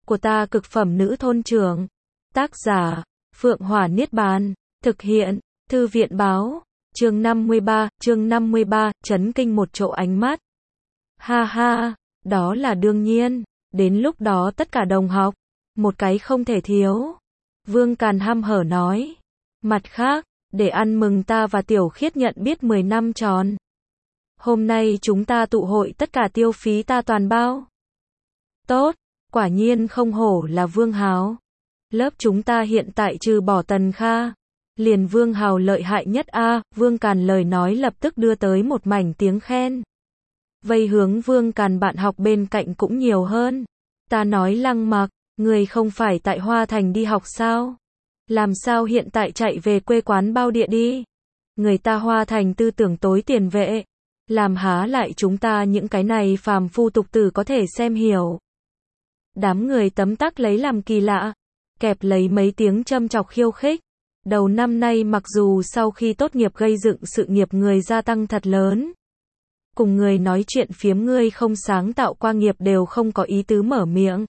của ta cực phẩm nữ thôn trưởng. Tác giả, Phượng Hỏa Niết Bàn. Thực hiện, Thư viện báo. Chương 53, chấn kinh một chỗ ánh mắt. Ha ha, đó là đương nhiên. Đến lúc đó tất cả đồng học, một cái không thể thiếu. Vương Càn hăm hở nói. Mặt khác, để ăn mừng ta và Tiểu Khiết nhận biết 10 năm tròn. Hôm nay chúng ta tụ hội tất cả tiêu phí ta toàn bao. Tốt, quả nhiên không hổ là Vương Hào. Lớp chúng ta hiện tại trừ bỏ Tần Kha, liền Vương Hào lợi hại nhất a. Vương Càn lời nói lập tức đưa tới một mảnh tiếng khen. Vây hướng Vương Càn bạn học bên cạnh cũng nhiều hơn. Ta nói Lăng Mặc, người không phải tại Hoa Thành đi học sao? Làm sao hiện tại chạy về quê quán bao địa đi? Người ta Hoa Thành tư tưởng tối tiền vệ. Làm há lại chúng ta những cái này phàm phu tục tử có thể xem hiểu. Đám người tấm tắc lấy làm kỳ lạ, kẹp lấy mấy tiếng châm chọc khiêu khích. Đầu năm nay mặc dù sau khi tốt nghiệp gây dựng sự nghiệp người gia tăng thật lớn. Cùng người nói chuyện phiếm ngươi không sáng tạo qua nghiệp đều không có ý tứ mở miệng.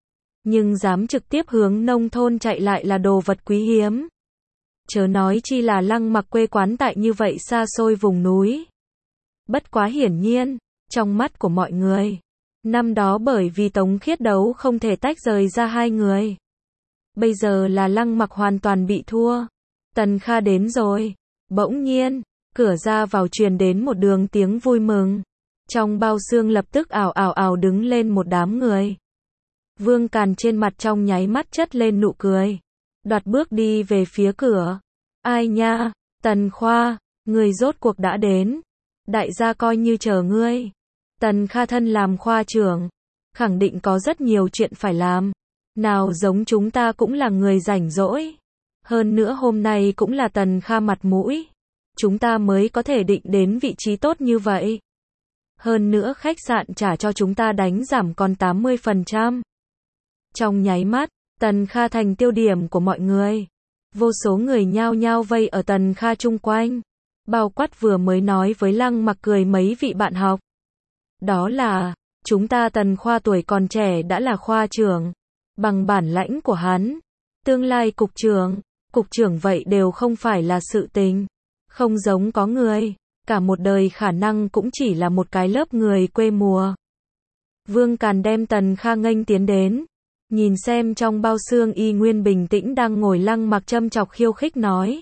Nhưng dám trực tiếp hướng nông thôn chạy lại là đồ vật quý hiếm. Chớ nói chi là Lăng Mặc quê quán tại như vậy xa xôi vùng núi. Bất quá hiển nhiên, trong mắt của mọi người, năm đó bởi vì Tống Khiết đấu không thể tách rời ra hai người. Bây giờ là Lăng Mặc hoàn toàn bị thua. Tần Kha đến rồi. Bỗng nhiên, cửa ra vào truyền đến một đường tiếng vui mừng. Trong bao xương lập tức ào ào ào đứng lên một đám người. Vương Càn trên mặt trong nháy mắt chất lên nụ cười. Đoạt bước đi về phía cửa. Ai nha, Tần Khoa, người rốt cuộc đã đến. Đại gia coi như chờ ngươi. Tần Kha thân làm khoa trưởng, khẳng định có rất nhiều chuyện phải làm. Nào giống chúng ta cũng là người rảnh rỗi. Hơn nữa hôm nay cũng là Tần Kha mặt mũi. Chúng ta mới có thể định đến vị trí tốt như vậy. Hơn nữa khách sạn trả cho chúng ta đánh giảm còn 80%. Trong nháy mắt, Tần Kha thành tiêu điểm của mọi người. Vô số người nhao nhao vây ở Tần Kha chung quanh. Bao quát vừa mới nói với Lăng Mặc cười mấy vị bạn học. Đó là, chúng ta Tần Khoa tuổi còn trẻ đã là khoa trưởng. Bằng bản lãnh của hắn, tương lai cục trưởng vậy đều không phải là sự tình. Không giống có người, cả một đời khả năng cũng chỉ là một cái lớp người quê mùa. Vương Càn đem Tần Kha nghênh tiến đến. Nhìn xem trong bao xương y nguyên bình tĩnh đang ngồi Lăng Mặc châm chọc khiêu khích nói.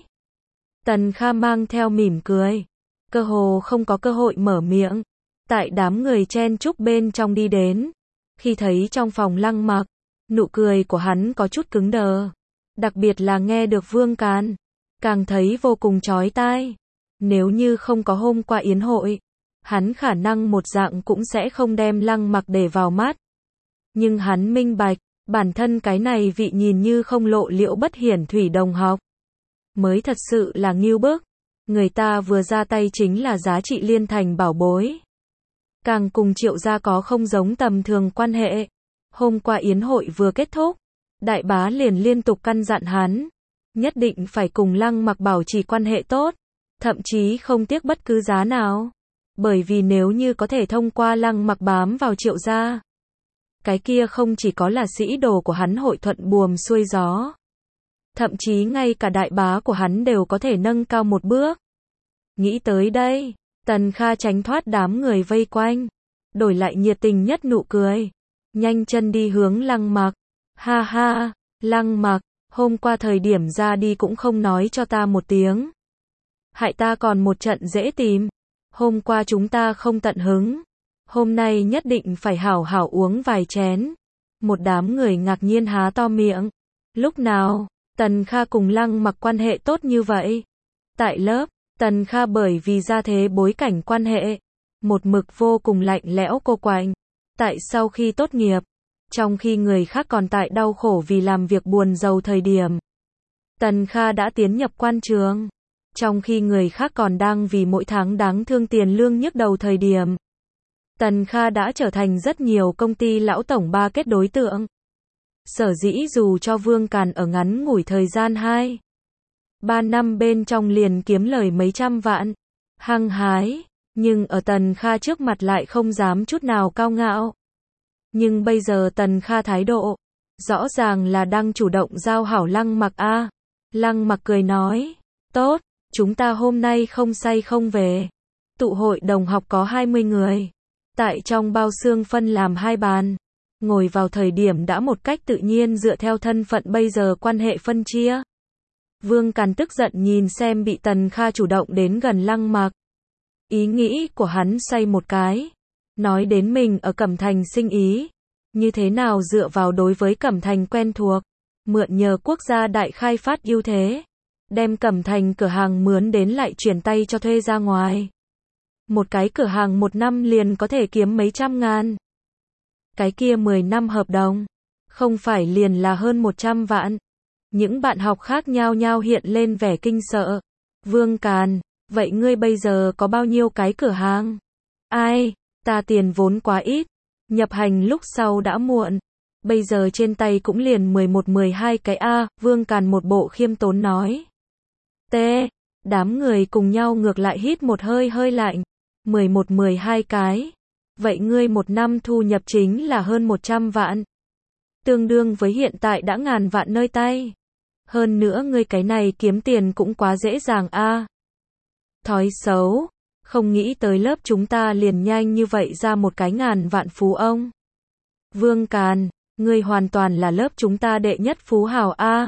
Tần Kha mang theo mỉm cười. Cơ hồ không có cơ hội mở miệng. Tại đám người chen chúc bên trong đi đến. Khi thấy trong phòng Lăng Mặc, nụ cười của hắn có chút cứng đờ. Đặc biệt là nghe được Vương Càn, càng thấy vô cùng chói tai. Nếu như không có hôm qua yến hội, hắn khả năng một dạng cũng sẽ không đem Lăng Mặc để vào mắt. Nhưng hắn minh bạch, bản thân cái này vị nhìn như không lộ liễu bất hiển thủy đồng học mới thật sự là ngưu bức. Người ta vừa ra tay chính là giá trị liên thành bảo bối. Càng cùng Triệu gia có không giống tầm thường quan hệ. Hôm qua yến hội vừa kết thúc, đại bá liền liên tục căn dặn hắn, nhất định phải cùng Lăng Mặc bảo trì quan hệ tốt, thậm chí không tiếc bất cứ giá nào. Bởi vì nếu như có thể thông qua Lăng Mặc bám vào Triệu gia, cái kia không chỉ có là sĩ đồ của hắn hội thuận buồm xuôi gió. Thậm chí ngay cả đại bá của hắn đều có thể nâng cao một bước. Nghĩ tới đây, Tần Kha tránh thoát đám người vây quanh, đổi lại nhiệt tình nhất nụ cười. Nhanh chân đi hướng Lăng Mặc. Ha ha, Lăng Mặc, hôm qua thời điểm ra đi cũng không nói cho ta một tiếng. Hại ta còn một trận dễ tìm. Hôm qua chúng ta không tận hứng. Hôm nay nhất định phải hảo hảo uống vài chén. Một đám người ngạc nhiên há to miệng. Lúc nào, Tần Kha cùng Lăng Mặc quan hệ tốt như vậy? Tại lớp, Tần Kha bởi vì gia thế bối cảnh quan hệ, một mực vô cùng lạnh lẽo cô quạnh. Tại sau khi tốt nghiệp, trong khi người khác còn tại đau khổ vì làm việc buồn rầu thời điểm, Tần Kha đã tiến nhập quan trường. Trong khi người khác còn đang vì mỗi tháng đáng thương tiền lương nhức đầu thời điểm, Tần Kha đã trở thành rất nhiều công ty lão tổng ba kết đối tượng. Sở dĩ dù cho Vương Càn ở ngắn ngủi thời gian 2-3 năm bên trong liền kiếm lời mấy trăm vạn, hăng hái, nhưng ở Tần Kha trước mặt lại không dám chút nào cao ngạo. Nhưng bây giờ Tần Kha thái độ, Rõ ràng là đang chủ động giao hảo Lăng Mặc a. Lăng Mặc cười nói, tốt, chúng ta hôm nay không say không về. Tụ hội đồng học có 20 người. Tại trong bao xương phân làm 2 bàn. Ngồi vào thời điểm đã một cách tự nhiên dựa theo thân phận bây giờ quan hệ phân chia. Vương Càn tức giận nhìn xem bị Tần Kha chủ động đến gần Lăng Mặc. Ý nghĩ của hắn xoay một cái. Nói đến mình ở Cẩm Thành sinh ý. Như thế nào dựa vào đối với Cẩm Thành quen thuộc. Mượn nhờ quốc gia đại khai phát ưu thế. Đem Cẩm Thành cửa hàng mướn đến lại chuyển tay cho thuê ra ngoài. Một cái cửa hàng 1 năm liền có thể kiếm mấy trăm ngàn. Cái kia 10 năm hợp đồng. Không phải liền là hơn 100 vạn. Những bạn học khác nhao nhao hiện lên vẻ kinh sợ. Vương Càn, vậy ngươi bây giờ có bao nhiêu cái cửa hàng? Ai, ta tiền vốn quá ít. Nhập hành lúc sau đã muộn. Bây giờ trên tay cũng liền 11-12 cái a. Vương Càn một bộ khiêm tốn nói. T. Đám người cùng nhau ngược lại hít một hơi hơi lạnh. 11-12 cái. Vậy ngươi 1 năm thu nhập chính là hơn 100 vạn. Tương đương với hiện tại đã ngàn vạn nơi tay. Hơn nữa ngươi cái này kiếm tiền cũng quá dễ dàng a. Thói xấu. Không nghĩ tới lớp chúng ta liền nhanh như vậy ra một cái ngàn vạn phú ông. Vương Càn, ngươi hoàn toàn là lớp chúng ta đệ nhất phú hào a.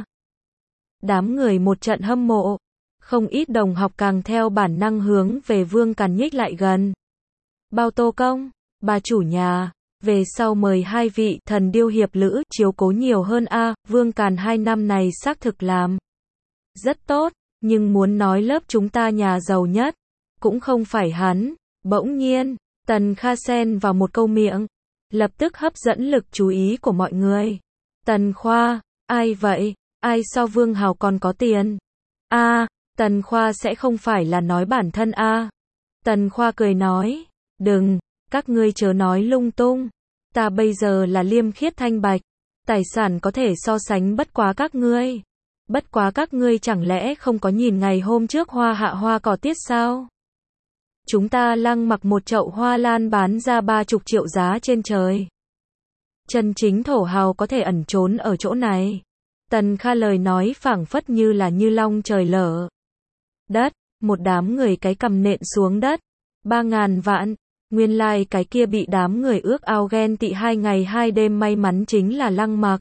Đám người một trận hâm mộ. Không ít đồng học càng theo bản năng hướng về Vương Càn nhích lại gần. Bao Tô Công, bà chủ nhà, về sau mời 2 vị thần điêu hiệp lữ chiếu cố nhiều hơn a. Vương Càn 2 năm này xác thực làm rất tốt, nhưng muốn nói lớp chúng ta nhà giàu nhất, cũng không phải hắn. Bỗng nhiên, Tần Kha xen vào một câu miệng, lập tức hấp dẫn lực chú ý của mọi người. Tần Khoa, ai vậy? Ai so Vương Hào còn có tiền? A, Tần Khoa sẽ không phải là nói bản thân a. Tần Khoa cười nói, đừng, các ngươi chớ nói lung tung. Ta bây giờ là liêm khiết thanh bạch, tài sản có thể so sánh bất quá các ngươi. Bất quá các ngươi chẳng lẽ không có nhìn ngày hôm trước hoa hạ hoa cỏ tiết sao? Chúng ta Lăng Mặc một chậu hoa lan bán ra 30 triệu giá trên trời. Chân chính thổ hào có thể ẩn trốn ở chỗ này. Tần Kha lời nói phảng phất như là như long trời lở đất, một đám người cái cầm nện xuống đất. 3.000 vạn, nguyên lai cái kia bị đám người ước ao ghen tị 2 ngày 2 đêm may mắn chính là Lăng Mặc.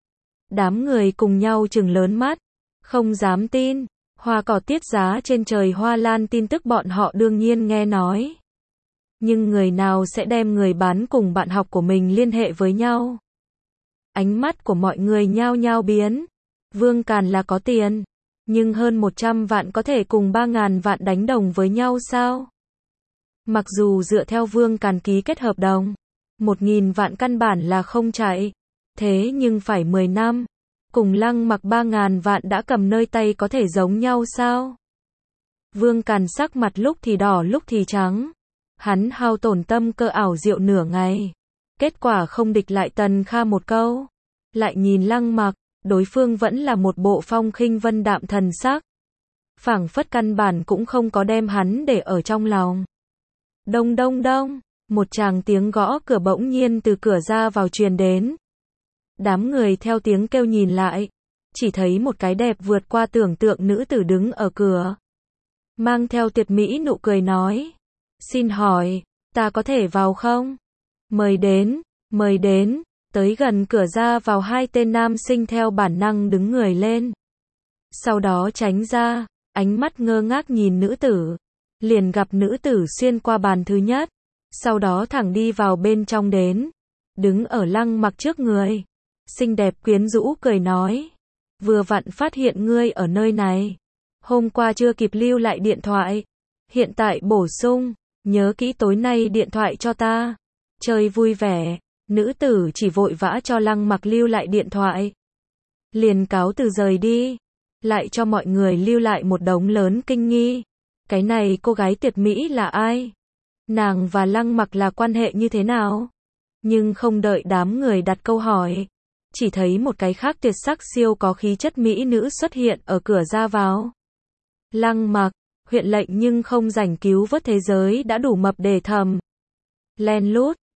Đám người cùng nhau trừng lớn mắt, không dám tin. Hoa cỏ tiết giá trên trời hoa lan tin tức bọn họ đương nhiên nghe nói. Nhưng người nào sẽ đem người bán cùng bạn học của mình liên hệ với nhau? Ánh mắt của mọi người nhao nhao biến. Vương Càn là có tiền, nhưng hơn 100 vạn có thể cùng 3.000 vạn đánh đồng với nhau sao? Mặc dù dựa theo Vương Càn ký kết hợp đồng, 1.000 vạn căn bản là không chạy. Thế nhưng phải 10 năm. Cùng Lăng Mặc 3.000 vạn đã cầm nơi tay có thể giống nhau sao? Vương Càn sắc mặt lúc thì đỏ lúc thì trắng. Hắn hao tổn tâm cơ ảo diệu nửa ngày. Kết quả không địch lại Tần Kha một câu. Lại nhìn Lăng Mặc, đối phương vẫn là một bộ phong khinh vân đạm thần sắc. Phảng phất căn bản cũng không có đem hắn để ở trong lòng. Đông đông đông, một tràng tiếng gõ cửa bỗng nhiên từ cửa ra vào truyền đến. Đám người theo tiếng kêu nhìn lại, chỉ thấy một cái đẹp vượt qua tưởng tượng nữ tử đứng ở cửa. Mang theo tuyệt mỹ nụ cười nói, xin hỏi, ta có thể vào không? Mời đến, tới gần cửa ra vào 2 tên nam sinh theo bản năng đứng người lên. Sau đó tránh ra, ánh mắt ngơ ngác nhìn nữ tử. Liền gặp nữ tử xuyên qua bàn thứ nhất, sau đó thẳng đi vào bên trong đến. Đứng ở Lăng Mặc trước người. Xinh đẹp quyến rũ cười nói, vừa vặn phát hiện ngươi ở nơi này. Hôm qua chưa kịp lưu lại điện thoại, hiện tại bổ sung, nhớ kỹ tối nay điện thoại cho ta. Chơi vui vẻ, nữ tử chỉ vội vã cho Lăng Mặc lưu lại điện thoại. Liền cáo từ rời đi, lại cho mọi người lưu lại một đống lớn kinh nghi. Cái này cô gái tuyệt mỹ là ai? Nàng và Lăng Mặc là quan hệ như thế nào? Nhưng không đợi đám người đặt câu hỏi, chỉ thấy một cái khác tuyệt sắc siêu có khí chất mỹ nữ xuất hiện ở cửa ra vào. Lăng Mặc, huyện lệnh nhưng không rảnh cứu vớt thế giới đã đủ mập để thầm. Len lút,